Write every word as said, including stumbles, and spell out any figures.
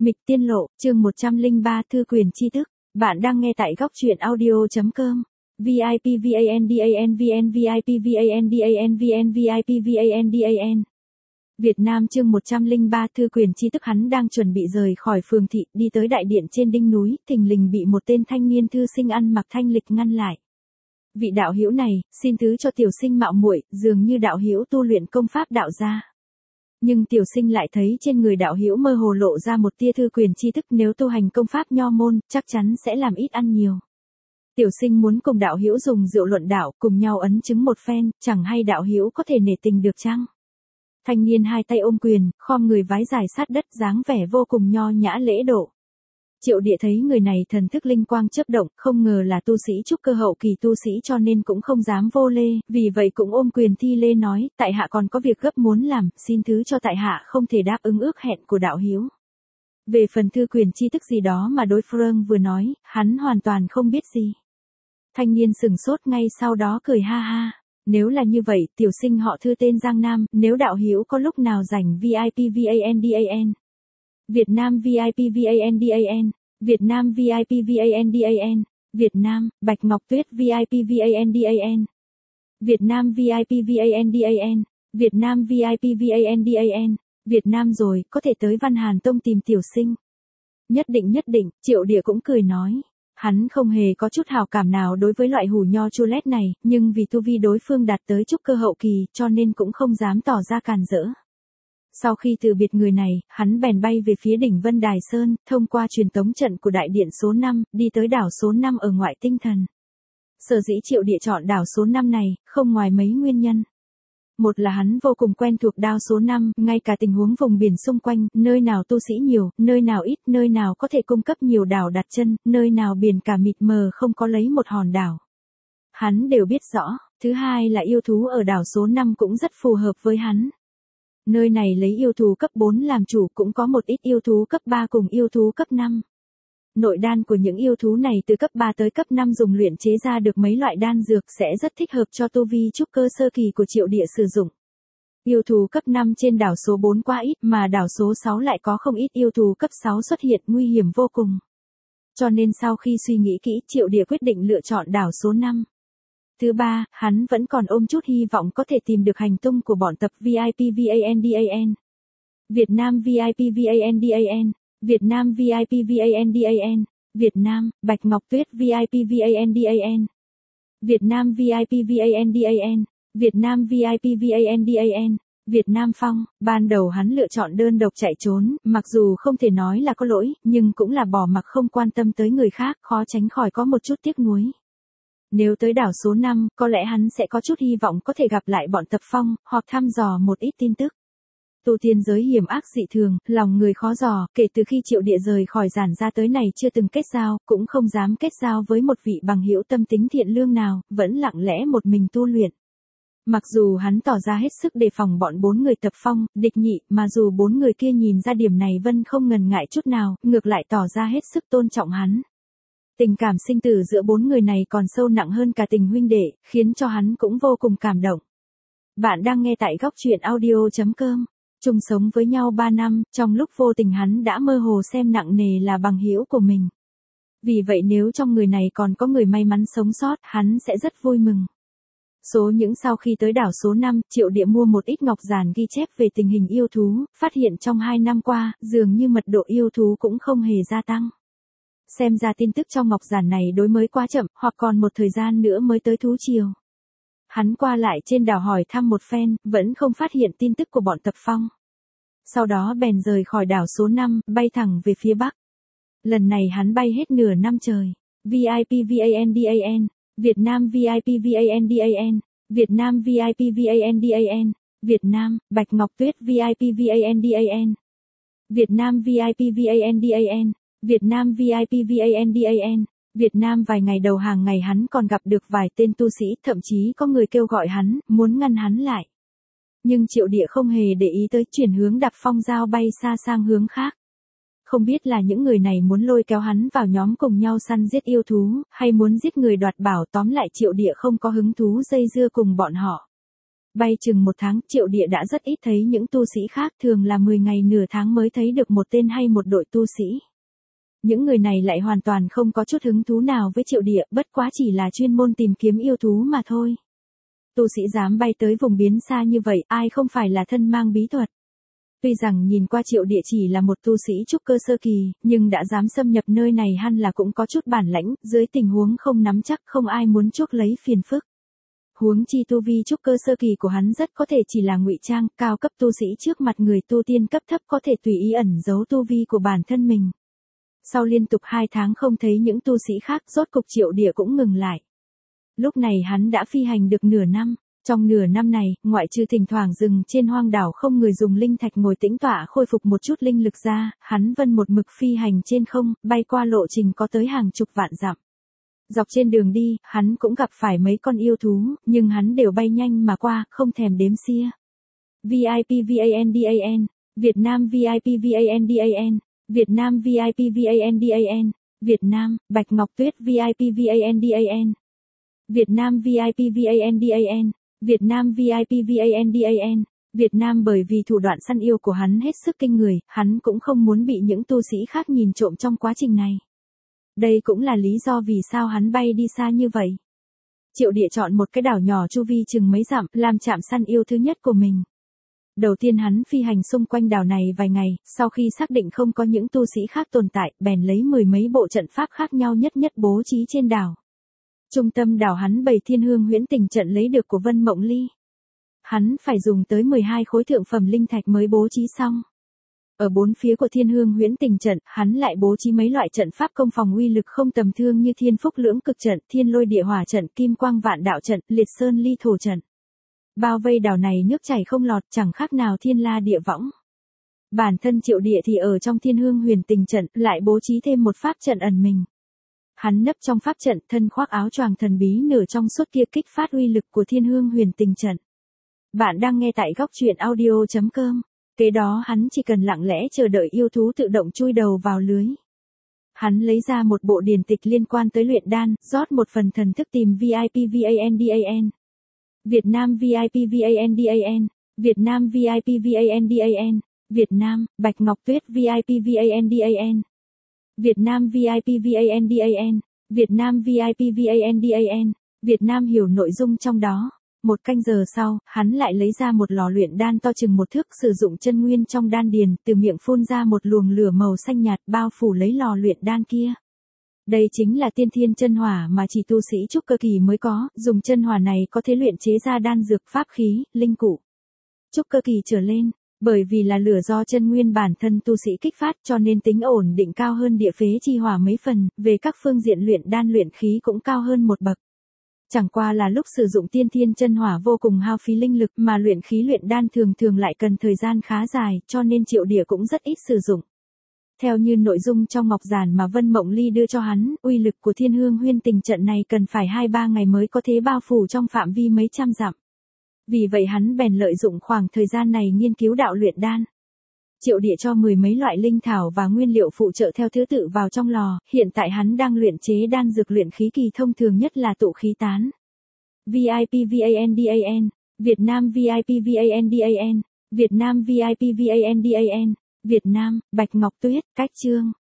Mịch Tiên Lộ, chương một trăm lẻ ba Thư quyền tri thức. Bạn đang nghe tại góc truyện audio.com. vê i pê VANDAN VN vê i pê VANDAN VN vê i pê VANDAN. Việt Nam chương một trăm lẻ ba Thư quyền tri thức. Hắn đang chuẩn bị rời khỏi phường thị, đi tới đại điện trên đỉnh núi, thình lình bị một tên thanh niên thư sinh ăn mặc thanh lịch ngăn lại. Vị đạo hữu này, xin thứ cho tiểu sinh mạo muội, dường như đạo hữu tu luyện công pháp đạo gia. Nhưng tiểu sinh lại thấy trên người đạo hữu mơ hồ lộ ra một tia thư quyền tri thức, nếu tu hành công pháp nho môn, chắc chắn sẽ làm ít ăn nhiều. Tiểu sinh muốn cùng đạo hữu dùng rượu luận đạo, cùng nhau ấn chứng một phen, chẳng hay đạo hữu có thể nể tình được chăng? Thanh niên hai tay ôm quyền, khom người vái dài sát đất, dáng vẻ vô cùng nho nhã lễ độ. Triệu Địa thấy người này thần thức linh quang chớp động, không ngờ là tu sĩ trúc cơ hậu kỳ tu sĩ, cho nên cũng không dám vô lê, vì vậy cũng ôm quyền thi lễ nói, tại hạ còn có việc gấp muốn làm, xin thứ cho tại hạ không thể đáp ứng ước hẹn của đạo hữu. Về phần thư quyền tri thức gì đó mà đối phương vừa nói, hắn hoàn toàn không biết gì. Thanh niên sừng sốt, ngay sau đó cười ha ha. Nếu là như vậy, tiểu sinh họ Thư tên Giang Nam, nếu đạo hữu có lúc nào rảnh vê i pê VANDAN. Việt Nam vê i pê VANDAN, Việt Nam vê i pê VANDAN, Việt Nam, Bạch Ngọc Tuyết vê i pê VANDAN, Việt Nam vê i pê VANDAN, Việt Nam vê i pê VANDAN, Việt Nam rồi, có thể tới Văn Hàn Tông tìm tiểu sinh. Nhất định nhất định, Triệu Địa cũng cười nói. Hắn không hề có chút hào cảm nào đối với loại hủ nho chua lét này, nhưng vì tu vi đối phương đạt tới trúc cơ hậu kỳ, cho nên cũng không dám tỏ ra càn rỡ. Sau khi từ biệt người này, hắn bèn bay về phía đỉnh Vân Đài Sơn, thông qua truyền tống trận của đại điện số năm, đi tới đảo số năm ở ngoại tinh thần. Sở dĩ Triệu Địa chọn đảo số năm này, không ngoài mấy nguyên nhân. Một là hắn vô cùng quen thuộc đảo số năm, ngay cả tình huống vùng biển xung quanh, nơi nào tu sĩ nhiều, nơi nào ít, nơi nào có thể cung cấp nhiều đảo đặt chân, nơi nào biển cả mịt mờ không có lấy một hòn đảo. Hắn đều biết rõ. Thứ hai là yêu thú ở đảo số năm cũng rất phù hợp với hắn. Nơi này lấy yêu thú cấp bốn làm chủ, cũng có một ít yêu thú cấp ba cùng yêu thú cấp năm. Nội đan của những yêu thú này từ cấp ba tới cấp năm dùng luyện chế ra được mấy loại đan dược sẽ rất thích hợp cho tu vi trúc cơ sơ kỳ của Triệu Địa sử dụng. Yêu thú cấp năm trên đảo số bốn quá ít, mà đảo số sáu lại có không ít yêu thú cấp sáu xuất hiện, nguy hiểm vô cùng. Cho nên sau khi suy nghĩ kỹ, Triệu Địa quyết định lựa chọn đảo số năm. Thứ ba, hắn vẫn còn ôm chút hy vọng có thể tìm được hành tung của bọn tập vê i pê VANDAN. Việt Nam vê i pê VANDAN, Việt Nam vê i pê VANDAN, Việt Nam, Bạch Ngọc Tuyết vê i pê VANDAN, Việt Nam vê i pê VANDAN, Việt Nam vê i pê VANDAN, Việt Nam Phong. Ban đầu hắn lựa chọn đơn độc chạy trốn, mặc dù không thể nói là có lỗi, nhưng cũng là bỏ mặc không quan tâm tới người khác, khó tránh khỏi có một chút tiếc nuối. Nếu tới đảo số năm, có lẽ hắn sẽ có chút hy vọng có thể gặp lại bọn Tập Phong, hoặc thăm dò một ít tin tức. Tu tiên giới hiểm ác dị thường, lòng người khó dò, kể từ khi Triệu Địa rời khỏi Giản gia tới này chưa từng kết giao, cũng không dám kết giao với một vị bằng hữu tâm tính thiện lương nào, vẫn lặng lẽ một mình tu luyện. Mặc dù hắn tỏ ra hết sức đề phòng bọn bốn người Tập Phong, địch nhị, mà dù bốn người kia nhìn ra điểm này Vân không ngần ngại chút nào, ngược lại tỏ ra hết sức tôn trọng hắn. Tình cảm sinh tử giữa bốn người này còn sâu nặng hơn cả tình huynh đệ, khiến cho hắn cũng vô cùng cảm động. Bạn đang nghe tại góc truyện audio.com. Chung sống với nhau ba năm, trong lúc vô tình hắn đã mơ hồ xem nặng nề là bằng hữu của mình. Vì vậy nếu trong người này còn có người may mắn sống sót, hắn sẽ rất vui mừng. Số những sau khi tới đảo số năm, Triệu Địa mua một ít ngọc giản ghi chép về tình hình yêu thú, phát hiện trong hai năm qua, dường như mật độ yêu thú cũng không hề gia tăng. Xem ra tin tức trong ngọc giản này đối mới quá chậm, hoặc còn một thời gian nữa mới tới thú triều. Hắn qua lại trên đảo hỏi thăm một phen, vẫn không phát hiện tin tức của bọn Tập Phong. Sau đó bèn rời khỏi đảo số năm, bay thẳng về phía bắc. Lần này hắn bay hết nửa năm trời. vê i pê VANDAN, Việt Nam vê i pê VANDAN, Việt Nam vê i pê VANDAN, Việt Nam, Bạch Ngọc Tuyết vê i pê VANDAN, Việt Nam vê i pê VANDAN, Việt Nam vê i pê VANDAN. Việt Nam. Vài ngày đầu hàng ngày hắn còn gặp được vài tên tu sĩ, thậm chí có người kêu gọi hắn, muốn ngăn hắn lại. Nhưng Triệu Địa không hề để ý tới, chuyển hướng đạp phong dao bay xa sang hướng khác. Không biết là những người này muốn lôi kéo hắn vào nhóm cùng nhau săn giết yêu thú, hay muốn giết người đoạt bảo, tóm lại Triệu Địa không có hứng thú dây dưa cùng bọn họ. Bay chừng một tháng, Triệu Địa đã rất ít thấy những tu sĩ khác, thường là mười ngày nửa tháng mới thấy được một tên hay một đội tu sĩ. Những người này lại hoàn toàn không có chút hứng thú nào với Triệu Địa, bất quá chỉ là chuyên môn tìm kiếm yêu thú mà thôi. Tu sĩ dám bay tới vùng biến xa như vậy, ai không phải là thân mang bí thuật. Tuy rằng nhìn qua Triệu Địa chỉ là một tu sĩ trúc cơ sơ kỳ, nhưng đã dám xâm nhập nơi này hẳn là cũng có chút bản lãnh, dưới tình huống không nắm chắc không ai muốn chuốc lấy phiền phức. Huống chi tu vi trúc cơ sơ kỳ của hắn rất có thể chỉ là ngụy trang, cao cấp tu sĩ trước mặt người tu tiên cấp thấp có thể tùy ý ẩn giấu tu vi của bản thân mình. Sau liên tục hai tháng không thấy những tu sĩ khác, rốt cục Triệu Địa cũng ngừng lại. Lúc này hắn đã phi hành được nửa năm. Trong nửa năm này, ngoại trừ thỉnh thoảng dừng trên hoang đảo không người dùng linh thạch ngồi tĩnh tọa khôi phục một chút linh lực ra, hắn vân một mực phi hành trên không, bay qua lộ trình có tới hàng chục vạn dặm. Dọc trên đường đi, hắn cũng gặp phải mấy con yêu thú, nhưng hắn đều bay nhanh mà qua, không thèm đếm xia. vê i pê VANDAN, Việt Nam vê i pê VANDAN, Việt Nam vê i pê VANDAN, Việt Nam, Bạch Ngọc Tuyết vê i pê VANDAN, Việt Nam vê i pê VANDAN, Việt Nam vê i pê VANDAN, Việt Nam. Bởi vì thủ đoạn săn yêu của hắn hết sức kinh người, hắn cũng không muốn bị những tu sĩ khác nhìn trộm trong quá trình này. Đây cũng là lý do vì sao hắn bay đi xa như vậy. Triệu Địa chọn một cái đảo nhỏ chu vi chừng mấy dặm, làm trạm săn yêu thứ nhất của mình. Đầu tiên hắn phi hành xung quanh đảo này vài ngày, sau khi xác định không có những tu sĩ khác tồn tại, bèn lấy mười mấy bộ trận pháp khác nhau nhất nhất bố trí trên đảo. Trung tâm đảo hắn bày Thiên Hương Huyễn Tình trận lấy được của Vân Mộng Ly. Hắn phải dùng tới mười hai khối thượng phẩm linh thạch mới bố trí xong. Ở bốn phía của Thiên Hương Huyễn Tình trận, hắn lại bố trí mấy loại trận pháp công phòng uy lực không tầm thường như Thiên Phúc Lưỡng Cực trận, Thiên Lôi Địa Hỏa trận, Kim Quang Vạn Đạo trận, Liệt Sơn Ly Thổ trận. Bao vây đảo này nước chảy không lọt, chẳng khác nào thiên la địa võng. Bản thân Triệu Địa thì ở trong Thiên Hương Huyền Tình trận, lại bố trí thêm một pháp trận ẩn mình. Hắn nấp trong pháp trận, thân khoác áo choàng thần bí nửa trong suốt kia kích phát uy lực của Thiên Hương Huyền Tình trận. Bạn đang nghe tại góc truyện audio chấm com. Kế đó hắn chỉ cần lặng lẽ chờ đợi yêu thú tự động chui đầu vào lưới. Hắn lấy ra một bộ điển tịch liên quan tới luyện đan, rót một phần thần thức tìm vê i pê VANDAN. Việt Nam vê i pê VANDAN, Việt Nam vê i pê VANDAN, Việt Nam, Bạch Ngọc Tuyết vê i pê VANDAN, Việt Nam vê i pê VANDAN, Việt Nam vê i pê VANDAN, Việt Nam hiểu nội dung trong đó. Một canh giờ sau, hắn lại lấy ra một lò luyện đan to chừng một thước, sử dụng chân nguyên trong đan điền, từ miệng phun ra một luồng lửa màu xanh nhạt bao phủ lấy lò luyện đan kia. Đây chính là tiên thiên chân hỏa mà chỉ tu sĩ trúc cơ kỳ mới có, dùng chân hỏa này có thể luyện chế ra đan dược, pháp khí, linh cụ. Trúc cơ kỳ trở lên, bởi vì là lửa do chân nguyên bản thân tu sĩ kích phát cho nên tính ổn định cao hơn địa phế chi hỏa mấy phần, về các phương diện luyện đan luyện khí cũng cao hơn một bậc. Chẳng qua là lúc sử dụng tiên thiên chân hỏa vô cùng hao phí linh lực, mà luyện khí luyện đan thường thường lại cần thời gian khá dài, cho nên Triệu Địa cũng rất ít sử dụng. Theo như nội dung trong ngọc giản mà Vân Mộng Ly đưa cho hắn, uy lực của Thiên Hương Huyễn Tình trận này cần phải hai ba ngày mới có thể bao phủ trong phạm vi mấy trăm dặm. Vì vậy hắn bèn lợi dụng khoảng thời gian này nghiên cứu đạo luyện đan. Triệu Địa cho mười mấy loại linh thảo và nguyên liệu phụ trợ theo thứ tự vào trong lò, hiện tại hắn đang luyện chế đan dược luyện khí kỳ, thông thường nhất là tụ khí tán. vê i pê VANDAN, Việt Nam vê i pê VANDAN, Việt Nam vê i pê VANDAN, Việt Nam, Bạch Ngọc Tuyết, cách chương.